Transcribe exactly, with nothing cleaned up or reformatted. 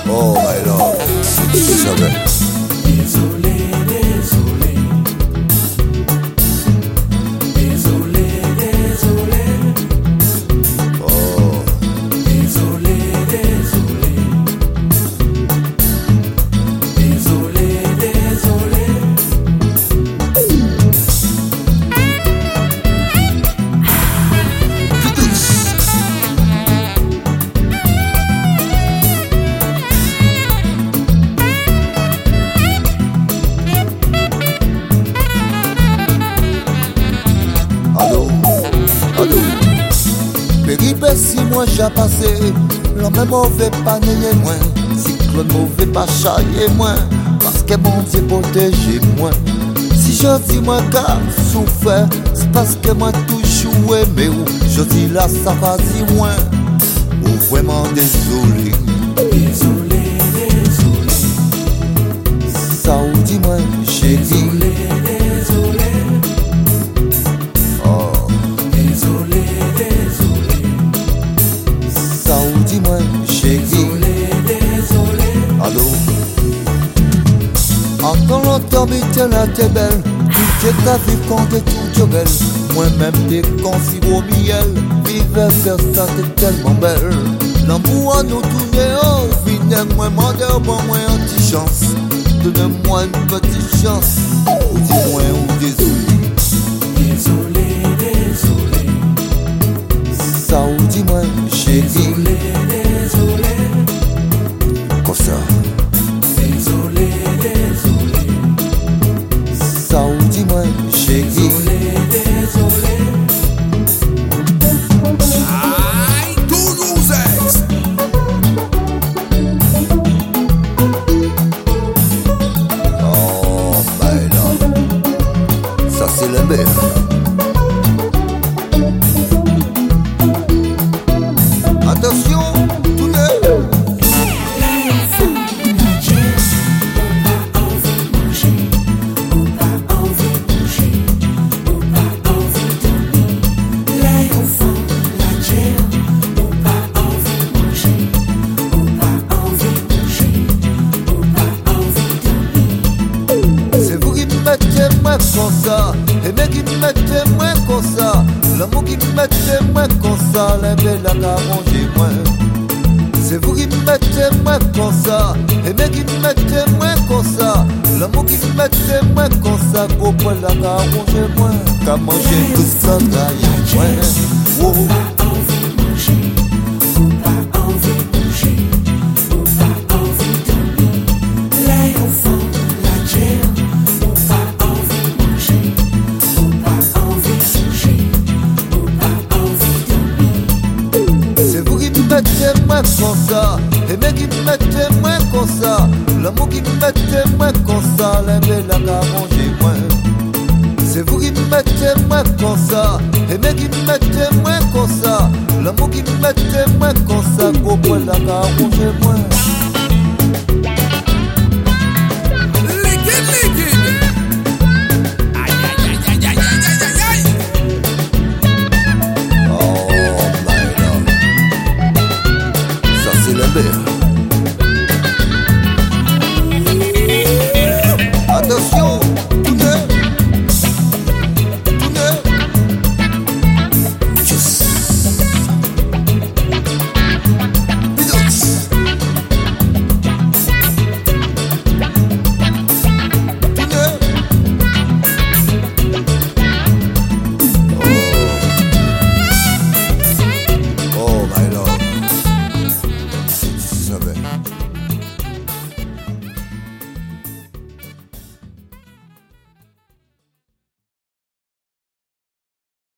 Oh my love, si tu savais. Désolé, désolé. Désolé, désolé. Oh. Désolé, désolé. Désolé, désolé. Allô, allô. Péripétie moi j'ai passé, l'homme mauvais pas nier moins, cyclone mauvais pas chailler moins, parce que mon Dieu protège moi. Si je dis moi qu'à souffert, c'est parce que moi toujours aimé ou, je dis là ça va dire moins, ou vraiment désolé. Désolé, désolé. Ça ou dis moi chérie. Désolé, désolé. Oh. Désolé, désolé. Ça ou dis moi chérie. Désolé, désolé. Allô. Encore longtemps mais t'es là t'es belle, tu t'es ta vie quand t'es toute belle. Moi-même t'es concis au miel, vivre faire ça t'es tellement belle. L'amour à nous tourner au final, moi m'en bon moi une petite chance. Donne-moi une petite chance, ou dis-moi ou désolé. Désolé, désolé. Ça ou dis-moi chérie. Désolé, désolé. Comme ça. Désolé, désolé. Ça ou dis-moi chérie. Désolé, désolé. Aïe, Toulousex. Oh my love, ça c'est le meilleur. Attention, tout le monde. C'est vous qui me mettez moi comme ça, et mais qui me mettez moi comme ça, l'amour qui me mettez moi comme ça, les belles la arrangez moi. C'est vous qui me mettez moi comme ça, et mais qui me mettez moi comme ça, l'amour qui me mettez moi comme ça, pour moi la arrangez moi, qu'à manger tout ça d'ailleurs moi. Oh. C'est vous qui me mettez moi comme ça, et mais qui me mettez moi comme ça, l'amour qui me mettez moi comme ça, les belles la arrangez moi. C'est vous qui me mettez moi comme ça, et mais qui me mettez moi comme ça, l'amour qui me mettez moi comme ça, pour moi la arrangez moi. Liquide, liquide. Aïe, aïe, aïe, aïe, aïe, aïe, aïe, aïe. Oh my love, ça c'est le meilleur.